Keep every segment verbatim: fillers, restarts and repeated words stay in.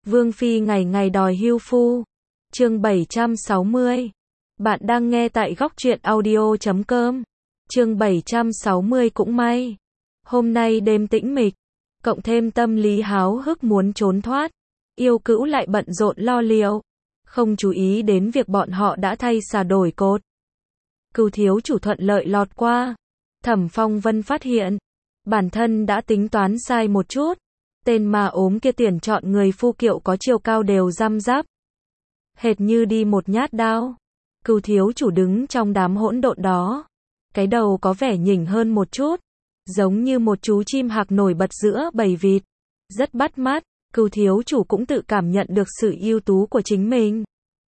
Vương phi ngày ngày đòi hưu phu. Chương bảy trăm sáu mươi. Bạn đang nghe tại góc truyện audio chấm com. Chương bảy trăm sáu mươi cũng may. Hôm nay đêm tĩnh mịch, cộng thêm tâm lý háo hức muốn trốn thoát, yêu cữu lại bận rộn lo liệu, không chú ý đến việc bọn họ đã thay xà đổi cột. Cừu thiếu chủ thuận lợi lọt qua. Thẩm Phong Vân phát hiện, bản thân đã tính toán sai một chút. Tên ma ốm kia tuyển chọn người phu kiệu có chiều cao đều răm rắp, hệt như đi một nhát đao. Cừu thiếu chủ đứng trong đám hỗn độn đó, cái đầu có vẻ nhỉnh hơn một chút, giống như một chú chim hạc nổi bật giữa bầy vịt, rất bắt mắt. Cừu thiếu chủ cũng tự cảm nhận được sự ưu tú của chính mình,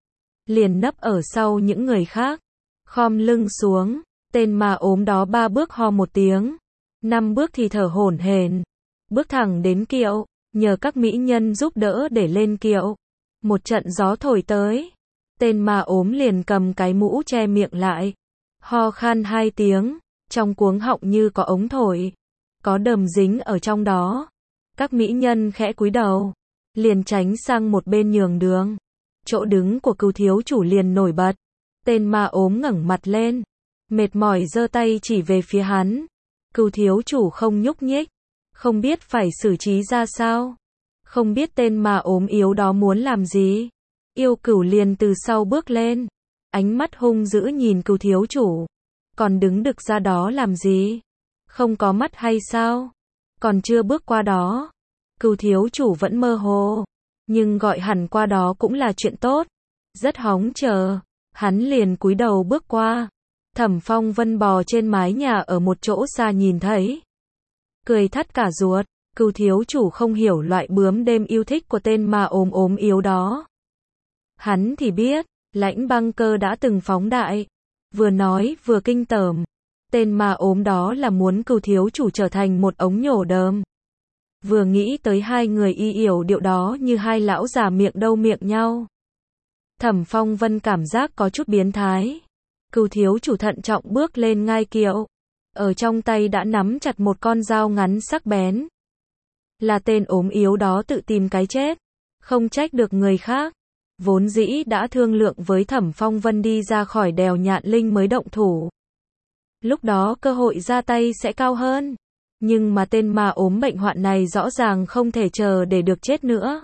liền nấp ở sau những người khác, khom lưng xuống. Tên ma ốm đó ba bước ho một tiếng, năm bước thì thở hổn hển, bước thẳng đến kiệu, nhờ các mỹ nhân giúp đỡ để lên kiệu. Một trận gió thổi tới, tên ma ốm liền cầm cái mũ che miệng lại, ho khan hai tiếng, trong cuống họng như có ống thổi, có đờm dính ở trong đó. Các mỹ nhân khẽ cúi đầu, liền tránh sang một bên nhường đường. Chỗ đứng của cừu thiếu chủ liền nổi bật. Tên ma ốm ngẩng mặt lên, mệt mỏi giơ tay chỉ về phía hắn. Cừu thiếu chủ không nhúc nhích, không biết phải xử trí ra sao, không biết tên ma ốm yếu đó muốn làm gì. Yêu cửu liền từ sau bước lên, ánh mắt hung dữ nhìn cừu thiếu chủ. Còn đứng đực ra đó làm gì? Không có mắt hay sao? Còn chưa bước qua đó. Cừu thiếu chủ vẫn mơ hồ, nhưng gọi hẳn qua đó cũng là chuyện tốt. Rất hóng chờ, hắn liền cúi đầu bước qua. Thẩm Phong Vân bò trên mái nhà ở một chỗ xa nhìn thấy, cười thắt cả ruột. Cừu thiếu chủ không hiểu loại bướm đêm yêu thích của tên ma ốm ốm yếu đó. Hắn thì biết, Lãnh Băng Cơ đã từng phóng đại, vừa nói vừa kinh tởm. Tên ma ốm đó là muốn cừu thiếu chủ trở thành một ống nhổ đờm. Vừa nghĩ tới hai người y yểu điệu đó như hai lão già miệng đâu miệng nhau, Thẩm Phong Vân cảm giác có chút biến thái. Cừu thiếu chủ thận trọng bước lên ngai kiệu, ở trong tay đã nắm chặt một con dao ngắn sắc bén. Là tên ốm yếu đó tự tìm cái chết, không trách được người khác. Vốn dĩ đã thương lượng với Thẩm Phong Vân đi ra khỏi đèo Nhạn Linh mới động thủ, lúc đó cơ hội ra tay sẽ cao hơn. Nhưng mà tên ma ốm bệnh hoạn này rõ ràng không thể chờ để được chết nữa.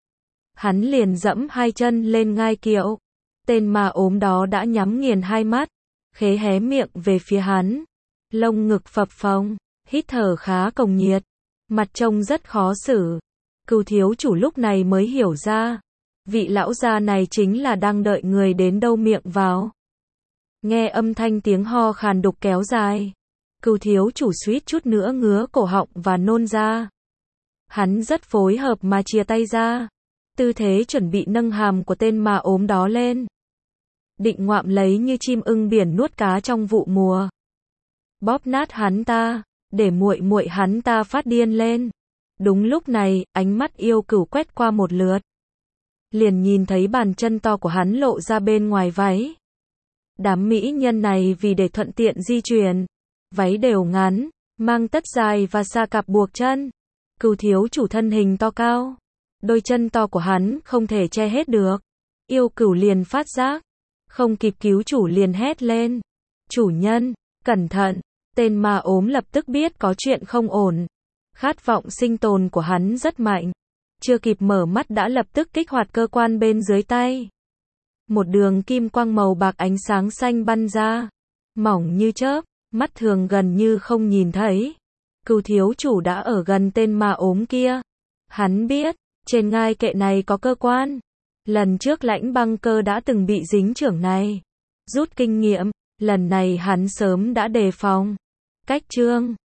Hắn liền dẫm hai chân lên ngai kiệu. Tên ma ốm đó đã nhắm nghiền hai mắt, khế hé miệng về phía hắn. Lông ngực phập phồng, hít thở khá cồng nhiệt, mặt trông rất khó xử. Cừu thiếu chủ lúc này mới hiểu ra, vị lão già này chính là đang đợi người đến đâu miệng vào. Nghe âm thanh tiếng ho khàn đục kéo dài, cừu thiếu chủ suýt chút nữa ngứa cổ họng và nôn ra. Hắn rất phối hợp mà chia tay ra, tư thế chuẩn bị nâng hàm của tên ma ốm đó lên, định ngoạm lấy như chim ưng biển nuốt cá trong vụ mùa. Bóp nát hắn ta, để muội muội hắn ta phát điên lên. Đúng lúc này, ánh mắt yêu cửu quét qua một lượt, liền nhìn thấy bàn chân to của hắn lộ ra bên ngoài váy. Đám mỹ nhân này vì để thuận tiện di chuyển, váy đều ngắn, mang tất dài và xa cặp buộc chân. Cừu thiếu chủ thân hình to cao, đôi chân to của hắn không thể che hết được. Yêu cửu liền phát giác, không kịp cứu chủ liền hét lên. Chủ nhân, cẩn thận. Tên ma ốm lập tức biết có chuyện không ổn. Khát vọng sinh tồn của hắn rất mạnh. Chưa kịp mở mắt đã lập tức kích hoạt cơ quan bên dưới tay. Một đường kim quang màu bạc ánh sáng xanh bắn ra, mỏng như chớp, mắt thường gần như không nhìn thấy. Cừu thiếu chủ đã ở gần tên ma ốm kia. Hắn biết, trên ngai kệ này có cơ quan. Lần trước Lãnh Băng Cơ đã từng bị dính chưởng này. Rút kinh nghiệm, lần này hắn sớm đã đề phòng. Cách chương